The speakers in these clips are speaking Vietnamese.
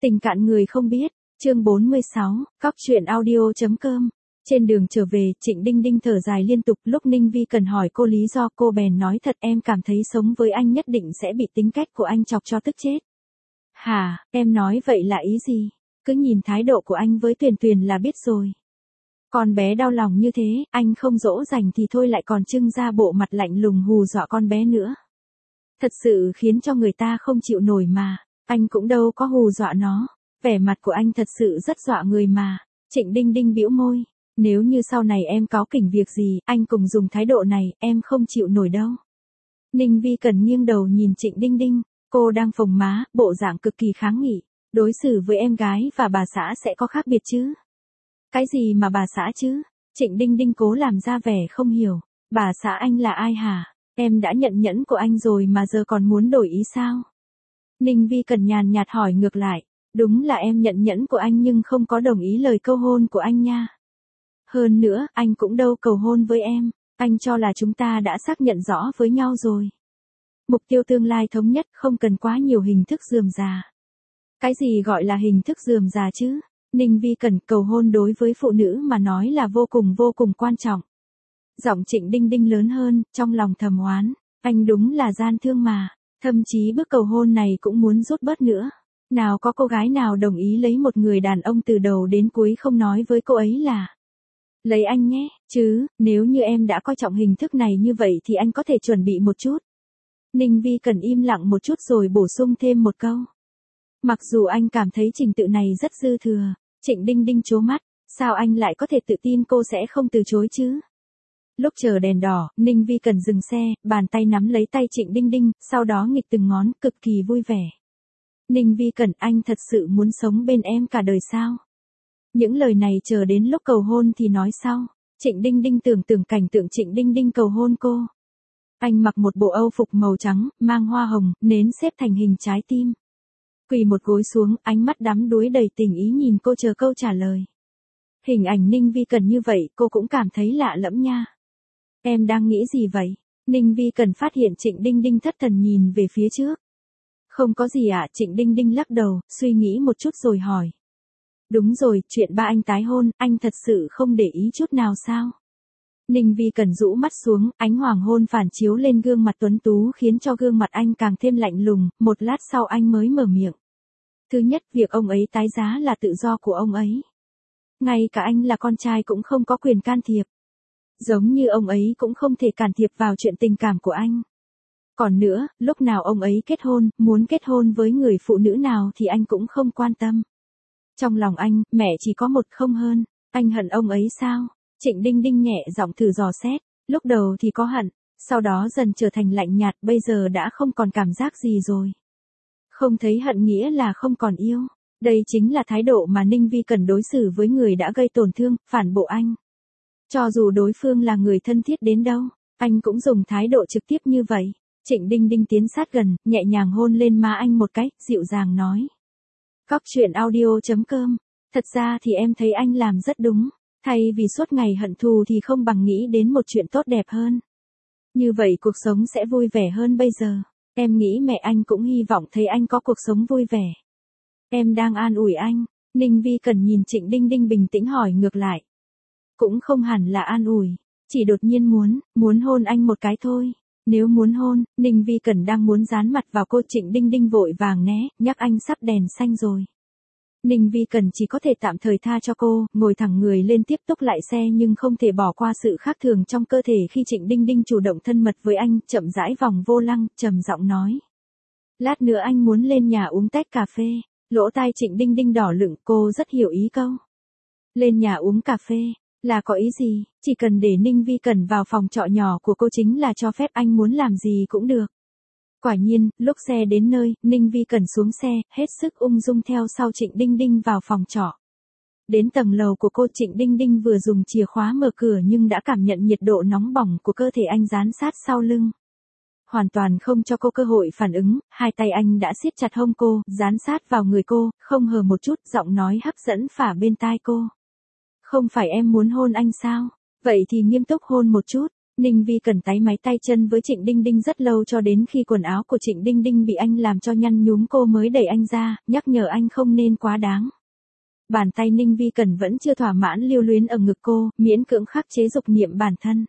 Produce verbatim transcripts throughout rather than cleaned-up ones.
Tình cạn người không biết, chương bốn mươi sáu, cóc truyện audio.com. Trên đường trở về, Trịnh Đinh Đinh thở dài liên tục, lúc Ninh Vi cần hỏi cô lý do, cô bèn nói thật em cảm thấy sống với anh nhất định sẽ bị tính cách của anh chọc cho tức chết. Hả, em nói vậy là ý gì? Cứ nhìn thái độ của anh với Tuyền Tuyền là biết rồi. Con bé đau lòng như thế, anh không dỗ dành thì thôi lại còn trưng ra bộ mặt lạnh lùng hù dọa con bé nữa. Thật sự khiến cho người ta không chịu nổi mà, anh cũng đâu có hù dọa nó, vẻ mặt của anh thật sự rất dọa người mà. Trịnh Đinh Đinh bĩu môi, nếu như sau này em cáu kỉnh việc gì, anh cùng dùng thái độ này, em không chịu nổi đâu. Ninh Vi cần nghiêng đầu nhìn Trịnh Đinh Đinh, cô đang phồng má, bộ dạng cực kỳ kháng nghị, đối xử với em gái và bà xã sẽ có khác biệt chứ? Cái gì mà bà xã chứ? Trịnh Đinh Đinh cố làm ra vẻ không hiểu, bà xã anh là ai hả? Em đã nhận nhẫn của anh rồi mà giờ còn muốn đổi ý sao? Ninh Vi cần nhàn nhạt hỏi ngược lại, đúng là em nhận nhẫn của anh nhưng không có đồng ý lời cầu hôn của anh nha. Hơn nữa, anh cũng đâu cầu hôn với em, anh cho là chúng ta đã xác nhận rõ với nhau rồi. Mục tiêu tương lai thống nhất không cần quá nhiều hình thức rườm rà. Cái gì gọi là hình thức rườm rà chứ? Ninh Vi cần cầu hôn đối với phụ nữ mà nói là vô cùng vô cùng quan trọng. Giọng Trịnh Đinh Đinh lớn hơn, trong lòng thầm oán, anh đúng là gian thương mà, thậm chí bước cầu hôn này cũng muốn rút bớt nữa. Nào có cô gái nào đồng ý lấy một người đàn ông từ đầu đến cuối không nói với cô ấy là lấy anh nhé, chứ, nếu như em đã coi trọng hình thức này như vậy thì anh có thể chuẩn bị một chút. Ninh Vi cần im lặng một chút rồi bổ sung thêm một câu. Mặc dù anh cảm thấy trình tự này rất dư thừa, Trịnh Đinh Đinh trố mắt, sao anh lại có thể tự tin cô sẽ không từ chối chứ? Lúc chờ đèn đỏ, Ninh Vi cần dừng xe, bàn tay nắm lấy tay Trịnh Đinh Đinh, sau đó nghịch từng ngón, cực kỳ vui vẻ. Ninh Vi cần, anh thật sự muốn sống bên em cả đời sao? Những lời này chờ đến lúc cầu hôn thì nói sau. Trịnh Đinh Đinh tưởng tượng cảnh tượng Trịnh Đinh Đinh cầu hôn cô. Anh mặc một bộ âu phục màu trắng, mang hoa hồng, nến xếp thành hình trái tim. Quỳ một gối xuống, ánh mắt đắm đuối đầy tình ý nhìn cô chờ câu trả lời. Hình ảnh Ninh Vi cần như vậy, cô cũng cảm thấy lạ lẫm nha. Em đang nghĩ gì vậy? Ninh Vi cần phát hiện Trịnh Đinh Đinh thất thần nhìn về phía trước. Không có gì ạ, Trịnh Đinh Đinh lắc đầu, suy nghĩ một chút rồi hỏi. Đúng rồi, chuyện ba anh tái hôn, anh thật sự không để ý chút nào sao? Ninh Vi cần rũ mắt xuống, ánh hoàng hôn phản chiếu lên gương mặt tuấn tú khiến cho gương mặt anh càng thêm lạnh lùng, một lát sau anh mới mở miệng. Thứ nhất, việc ông ấy tái giá là tự do của ông ấy. Ngay cả anh là con trai cũng không có quyền can thiệp. Giống như ông ấy cũng không thể can thiệp vào chuyện tình cảm của anh. Còn nữa, lúc nào ông ấy kết hôn, muốn kết hôn với người phụ nữ nào thì anh cũng không quan tâm. Trong lòng anh, mẹ chỉ có một không hơn, anh hận ông ấy sao? Trịnh Đinh Đinh nhẹ giọng thử dò xét, lúc đầu thì có hận, sau đó dần trở thành lạnh nhạt, bây giờ đã không còn cảm giác gì rồi. Không thấy hận nghĩa là không còn yêu, đây chính là thái độ mà Ninh Vi cần đối xử với người đã gây tổn thương, phản bội anh. Cho dù đối phương là người thân thiết đến đâu, anh cũng dùng thái độ trực tiếp như vậy. Trịnh Đinh Đinh tiến sát gần, nhẹ nhàng hôn lên má anh một cái, dịu dàng nói. Cóc truyện audio.com, thật ra thì em thấy anh làm rất đúng, thay vì suốt ngày hận thù thì không bằng nghĩ đến một chuyện tốt đẹp hơn. Như vậy cuộc sống sẽ vui vẻ hơn bây giờ, em nghĩ mẹ anh cũng hy vọng thấy anh có cuộc sống vui vẻ. Em đang an ủi anh, Ninh Vi cần nhìn Trịnh Đinh Đinh bình tĩnh hỏi ngược lại. Cũng không hẳn là an ủi, chỉ đột nhiên muốn, muốn hôn anh một cái thôi. Nếu muốn hôn, Ninh Vi Cần đang muốn dán mặt vào cô, Trịnh Đinh Đinh vội vàng né, nhắc anh sắp đèn xanh rồi. Ninh Vi Cần chỉ có thể tạm thời tha cho cô, ngồi thẳng người lên tiếp tục lại xe nhưng không thể bỏ qua sự khác thường trong cơ thể khi Trịnh Đinh Đinh chủ động thân mật với anh, chậm rãi vòng vô lăng, trầm giọng nói. Lát nữa anh muốn lên nhà uống tách cà phê, lỗ tai Trịnh Đinh Đinh đỏ lửng, cô rất hiểu ý câu. Lên nhà uống cà phê. Là có ý gì, chỉ cần để Ninh Vi Cần vào phòng trọ nhỏ của cô chính là cho phép anh muốn làm gì cũng được. Quả nhiên, lúc xe đến nơi, Ninh Vi Cần xuống xe, hết sức ung dung theo sau Trịnh Đinh Đinh vào phòng trọ. Đến tầng lầu của cô, Trịnh Đinh Đinh vừa dùng chìa khóa mở cửa nhưng đã cảm nhận nhiệt độ nóng bỏng của cơ thể anh dán sát sau lưng. Hoàn toàn không cho cô cơ hội phản ứng, hai tay anh đã siết chặt hông cô, dán sát vào người cô, không hờ một chút, giọng nói hấp dẫn phả bên tai cô. Không phải em muốn hôn anh sao? Vậy thì nghiêm túc hôn một chút. Ninh Vi Cần táy máy tay chân với Trịnh Đinh Đinh rất lâu cho đến khi quần áo của Trịnh Đinh Đinh bị anh làm cho nhăn nhúm cô mới đẩy anh ra, nhắc nhở anh không nên quá đáng. Bàn tay Ninh Vi Cần vẫn chưa thỏa mãn lưu luyến ở ngực cô, miễn cưỡng khắc chế dục niệm bản thân.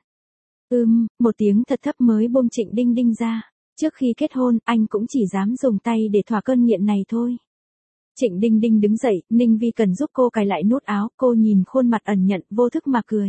Ưm, một tiếng thật thấp mới buông Trịnh Đinh Đinh ra. Trước khi kết hôn, anh cũng chỉ dám dùng tay để thỏa cơn nghiện này thôi. Trịnh Đinh Đinh đứng dậy, Ninh Vi Cần giúp cô cài lại nút áo, cô nhìn khuôn mặt ẩn nhận, vô thức mà cười.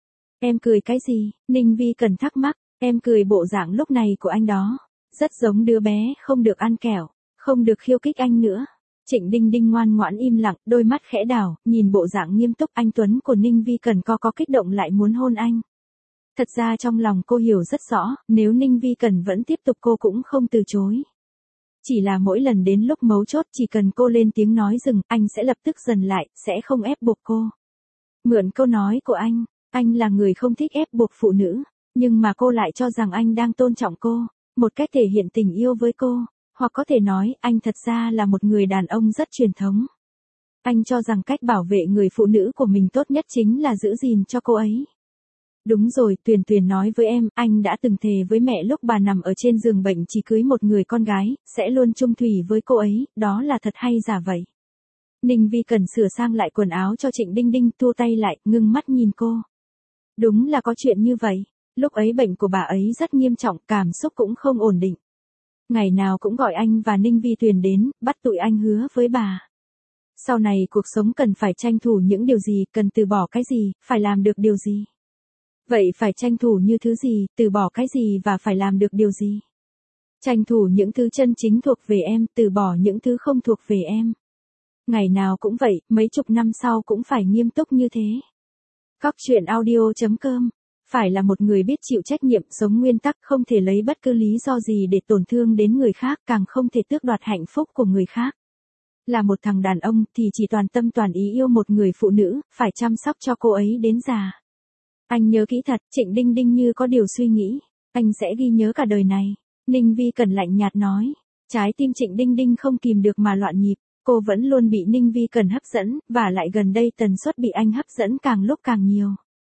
Em cười cái gì? Ninh Vi Cần thắc mắc, em cười bộ dạng lúc này của anh đó. Rất giống đứa bé, không được ăn kẹo, không được khiêu khích anh nữa. Trịnh Đinh Đinh ngoan ngoãn im lặng, đôi mắt khẽ đảo, nhìn bộ dạng nghiêm túc anh tuấn của Ninh Vi Cần co có kích động lại muốn hôn anh. Thật ra trong lòng cô hiểu rất rõ, nếu Ninh Vi Cần vẫn tiếp tục cô cũng không từ chối. Chỉ là mỗi lần đến lúc mấu chốt chỉ cần cô lên tiếng nói dừng, anh sẽ lập tức dần lại, sẽ không ép buộc cô. Mượn câu nói của anh, anh là người không thích ép buộc phụ nữ, nhưng mà cô lại cho rằng anh đang tôn trọng cô, một cách thể hiện tình yêu với cô, hoặc có thể nói anh thật ra là một người đàn ông rất truyền thống. Anh cho rằng cách bảo vệ người phụ nữ của mình tốt nhất chính là giữ gìn cho cô ấy. Đúng rồi, Tuyền Tuyền nói với em, anh đã từng thề với mẹ lúc bà nằm ở trên giường bệnh chỉ cưới một người con gái, sẽ luôn chung thủy với cô ấy, đó là thật hay giả vậy? Ninh Vi Cần sửa sang lại quần áo cho Trịnh Đinh Đinh, thu tay lại, ngưng mắt nhìn cô. Đúng là có chuyện như vậy, lúc ấy bệnh của bà ấy rất nghiêm trọng, cảm xúc cũng không ổn định. Ngày nào cũng gọi anh và Ninh Vi Tuyền đến, bắt tụi anh hứa với bà. Sau này cuộc sống cần phải tranh thủ những điều gì, cần từ bỏ cái gì, phải làm được điều gì. Vậy phải tranh thủ như thứ gì, từ bỏ cái gì và phải làm được điều gì? Tranh thủ những thứ chân chính thuộc về em, từ bỏ những thứ không thuộc về em. Ngày nào cũng vậy, mấy chục năm sau cũng phải nghiêm túc như thế. Cóc truyện audio chấm com. Phải là một người biết chịu trách nhiệm, sống nguyên tắc, không thể lấy bất cứ lý do gì để tổn thương đến người khác, càng không thể tước đoạt hạnh phúc của người khác. Là một thằng đàn ông thì chỉ toàn tâm toàn ý yêu một người phụ nữ, phải chăm sóc cho cô ấy đến già. Anh nhớ kỹ thật, Trịnh Đinh Đinh như có điều suy nghĩ, anh sẽ ghi nhớ cả đời này. Ninh Vi Cần lạnh nhạt nói, trái tim Trịnh Đinh Đinh không kìm được mà loạn nhịp, cô vẫn luôn bị Ninh Vi Cần hấp dẫn, và lại gần đây tần suất bị anh hấp dẫn càng lúc càng nhiều.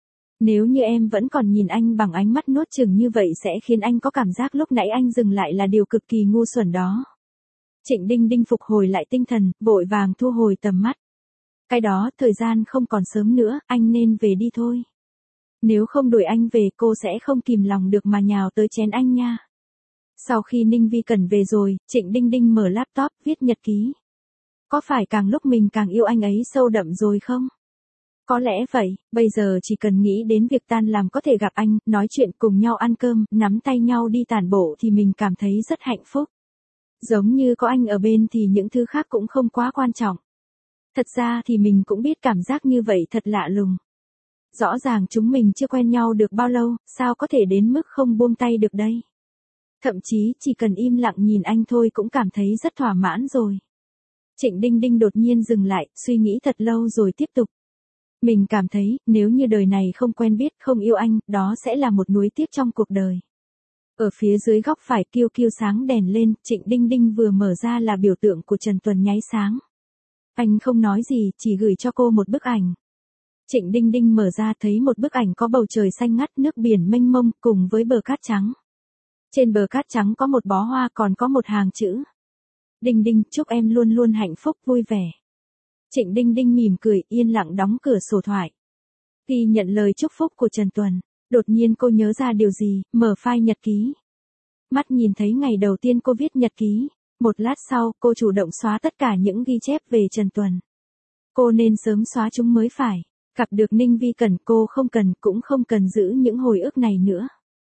Nếu như em vẫn còn nhìn anh bằng ánh mắt nuốt chửng như vậy sẽ khiến anh có cảm giác lúc nãy anh dừng lại là điều cực kỳ ngu xuẩn đó. Trịnh Đinh Đinh phục hồi lại tinh thần, vội vàng thu hồi tầm mắt. Cái đó, thời gian không còn sớm nữa, anh nên về đi thôi. Nếu không đuổi anh về cô sẽ không kìm lòng được mà nhào tới chén anh nha. Sau khi Ninh Vi Cần về rồi, Trịnh Đinh Đinh mở laptop, viết nhật ký. Có phải càng lúc mình càng yêu anh ấy sâu đậm rồi không? Có lẽ vậy, bây giờ chỉ cần nghĩ đến việc tan làm có thể gặp anh, nói chuyện cùng nhau ăn cơm, nắm tay nhau đi tản bộ thì mình cảm thấy rất hạnh phúc. Giống như có anh ở bên thì những thứ khác cũng không quá quan trọng. Thật ra thì mình cũng biết cảm giác như vậy thật lạ lùng. Rõ ràng chúng mình chưa quen nhau được bao lâu, sao có thể đến mức không buông tay được đây? Thậm chí chỉ cần im lặng nhìn anh thôi cũng cảm thấy rất thỏa mãn rồi. Trịnh Đinh Đinh đột nhiên dừng lại, suy nghĩ thật lâu rồi tiếp tục. Mình cảm thấy, nếu như đời này không quen biết, không yêu anh, đó sẽ là một nuối tiếc trong cuộc đời. Ở phía dưới góc phải kiêu kiêu sáng đèn lên, Trịnh Đinh Đinh vừa mở ra là biểu tượng của Trần Tuần nháy sáng. Anh không nói gì, chỉ gửi cho cô một bức ảnh. Trịnh Đinh Đinh mở ra thấy một bức ảnh có bầu trời xanh ngắt, nước biển mênh mông, cùng với bờ cát trắng. Trên bờ cát trắng có một bó hoa, còn có một hàng chữ. Đinh Đinh, chúc em luôn luôn hạnh phúc, vui vẻ. Trịnh Đinh Đinh mỉm cười, yên lặng đóng cửa sổ thoại. Khi nhận lời chúc phúc của Trần Tuần, đột nhiên cô nhớ ra điều gì, mở file nhật ký. Mắt nhìn thấy ngày đầu tiên cô viết nhật ký, một lát sau, cô chủ động xóa tất cả những ghi chép về Trần Tuần. Cô nên sớm xóa chúng mới phải. Gặp được Ninh Vi Cần, cô không cần, cũng không cần giữ những hồi ức này nữa.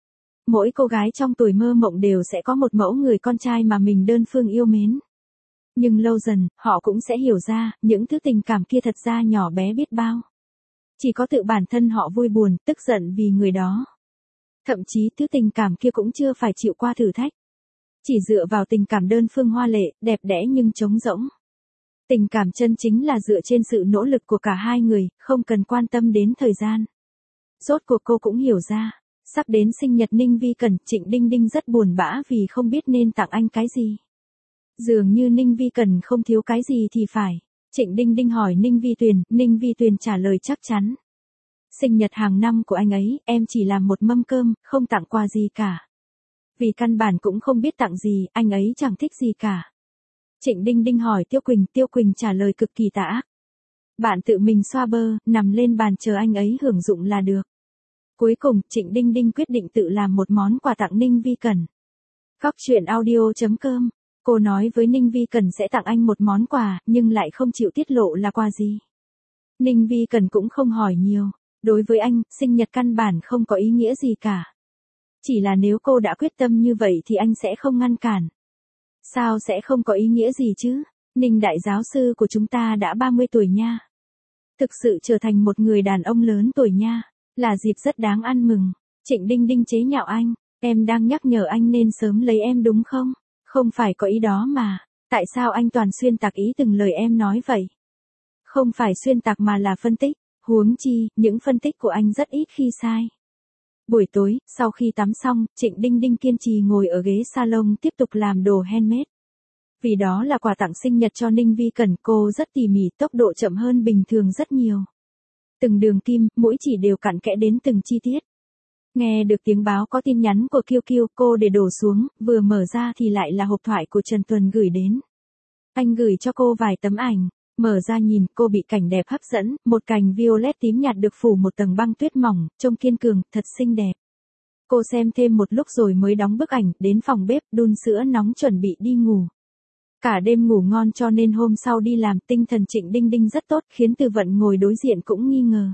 Mỗi cô gái trong tuổi mơ mộng đều sẽ có một mẫu người con trai mà mình đơn phương yêu mến. Nhưng lâu dần, họ cũng sẽ hiểu ra, những thứ tình cảm kia thật ra nhỏ bé biết bao. Chỉ có tự bản thân họ vui buồn, tức giận vì người đó. Thậm chí thứ tình cảm kia cũng chưa phải chịu qua thử thách. Chỉ dựa vào tình cảm đơn phương hoa lệ, đẹp đẽ nhưng trống rỗng. Tình cảm chân chính là dựa trên sự nỗ lực của cả hai người, không cần quan tâm đến thời gian. Rốt cuộc cô cũng hiểu ra, sắp đến sinh nhật Ninh Vi Cần, Trịnh Đinh Đinh rất buồn bã vì không biết nên tặng anh cái gì. Dường như Ninh Vi Cần không thiếu cái gì thì phải. Trịnh Đinh Đinh hỏi Ninh Vi Tuyền, Ninh Vi Tuyền trả lời chắc chắn. Sinh nhật hàng năm của anh ấy, em chỉ làm một mâm cơm, không tặng quà gì cả. Vì căn bản cũng không biết tặng gì, anh ấy chẳng thích gì cả. Trịnh Đinh Đinh hỏi Tiêu Quỳnh, Tiêu Quỳnh trả lời cực kỳ tà ác. Bạn tự mình xoa bơ, nằm lên bàn chờ anh ấy hưởng dụng là được. Cuối cùng, Trịnh Đinh Đinh quyết định tự làm một món quà tặng Ninh Vi Cần. Góc truyện audio chấm com. Cô nói với Ninh Vi Cần sẽ tặng anh một món quà, nhưng lại không chịu tiết lộ là quà gì. Ninh Vi Cần cũng không hỏi nhiều. Đối với anh, sinh nhật căn bản không có ý nghĩa gì cả. Chỉ là nếu cô đã quyết tâm như vậy thì anh sẽ không ngăn cản. Sao sẽ không có ý nghĩa gì chứ? Ninh đại giáo sư của chúng ta đã ba mươi tuổi nha. Thực sự trở thành một người đàn ông lớn tuổi nha. Là dịp rất đáng ăn mừng. Trịnh Đinh Đinh chế nhạo anh. Em đang nhắc nhở anh nên sớm lấy em đúng không? Không phải có ý đó mà. Tại sao anh toàn xuyên tạc ý từng lời em nói vậy? Không phải xuyên tạc mà là phân tích. Huống chi, những phân tích của anh rất ít khi sai. Buổi tối, sau khi tắm xong, Trịnh Đinh Đinh kiên trì ngồi ở ghế salon tiếp tục làm đồ handmade. Vì đó là quà tặng sinh nhật cho Ninh Vi Cần, cô rất tỉ mỉ, tốc độ chậm hơn bình thường rất nhiều. Từng đường kim, mỗi chỉ đều cặn kẽ đến từng chi tiết. Nghe được tiếng báo có tin nhắn của Kiêu Kiêu, cô để đổ xuống, vừa mở ra thì lại là hộp thoại của Trần Tuần gửi đến. Anh gửi cho cô vài tấm ảnh. Mở ra nhìn, cô bị cảnh đẹp hấp dẫn, một cành violet tím nhạt được phủ một tầng băng tuyết mỏng, trông kiên cường, thật xinh đẹp. Cô xem thêm một lúc rồi mới đóng bức ảnh, đến phòng bếp, đun sữa nóng chuẩn bị đi ngủ. Cả đêm ngủ ngon cho nên hôm sau đi làm, tinh thần Trịnh Đinh Đinh rất tốt, khiến Từ Vận ngồi đối diện cũng nghi ngờ.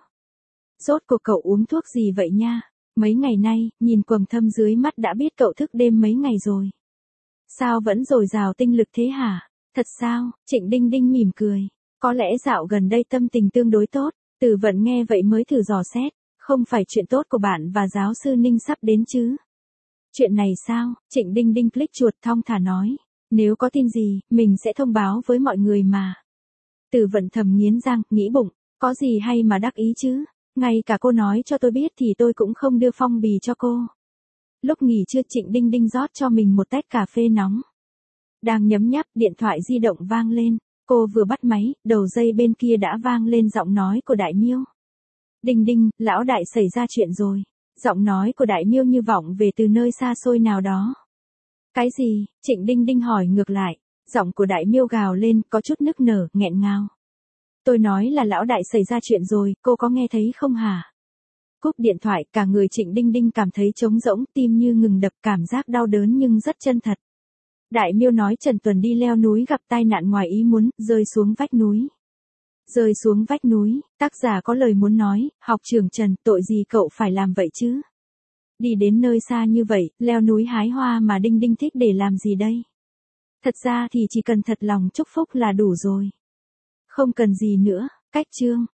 Rốt cuộc cậu uống thuốc gì vậy nha? Mấy ngày nay, nhìn quầng thâm dưới mắt đã biết cậu thức đêm mấy ngày rồi. Sao vẫn dồi dào tinh lực thế hả? Thật sao? Trịnh Đinh Đinh mỉm cười. Có lẽ dạo gần đây tâm tình tương đối tốt. Từ Vận nghe vậy mới thử dò xét. Không phải chuyện tốt của bạn và giáo sư Ninh sắp đến chứ? Chuyện này sao? Trịnh Đinh Đinh click chuột thong thả nói. Nếu có tin gì, mình sẽ thông báo với mọi người mà. Từ Vận thầm nghiến răng, nghĩ bụng. Có gì hay mà đắc ý chứ? Ngay cả cô nói cho tôi biết thì tôi cũng không đưa phong bì cho cô. Lúc nghỉ trưa Trịnh Đinh Đinh rót cho mình một tách cà phê nóng. Đang nhấm nháp, điện thoại di động vang lên. Cô vừa bắt máy, đầu dây bên kia đã vang lên giọng nói của Đại Miêu. Đinh Đinh, lão đại xảy ra chuyện rồi. Giọng nói của Đại Miêu như vọng về từ nơi xa xôi nào đó. Cái gì? Trịnh Đinh Đinh hỏi ngược lại. Giọng của Đại Miêu gào lên, có chút nức nở, nghẹn ngào. Tôi nói là lão đại xảy ra chuyện rồi, cô có nghe thấy không hả? Cúp điện thoại, cả người Trịnh Đinh Đinh cảm thấy trống rỗng, tim như ngừng đập, cảm giác đau đớn nhưng rất chân thật. Đại Miêu nói Trần Tuần đi leo núi gặp tai nạn ngoài ý muốn, rơi xuống vách núi. Rơi xuống vách núi, tác giả có lời muốn nói, học trưởng Trần, tội gì cậu phải làm vậy chứ? Đi đến nơi xa như vậy, leo núi hái hoa mà Đinh Đinh thích để làm gì đây? Thật ra thì chỉ cần thật lòng chúc phúc là đủ rồi. Không cần gì nữa, cách chương.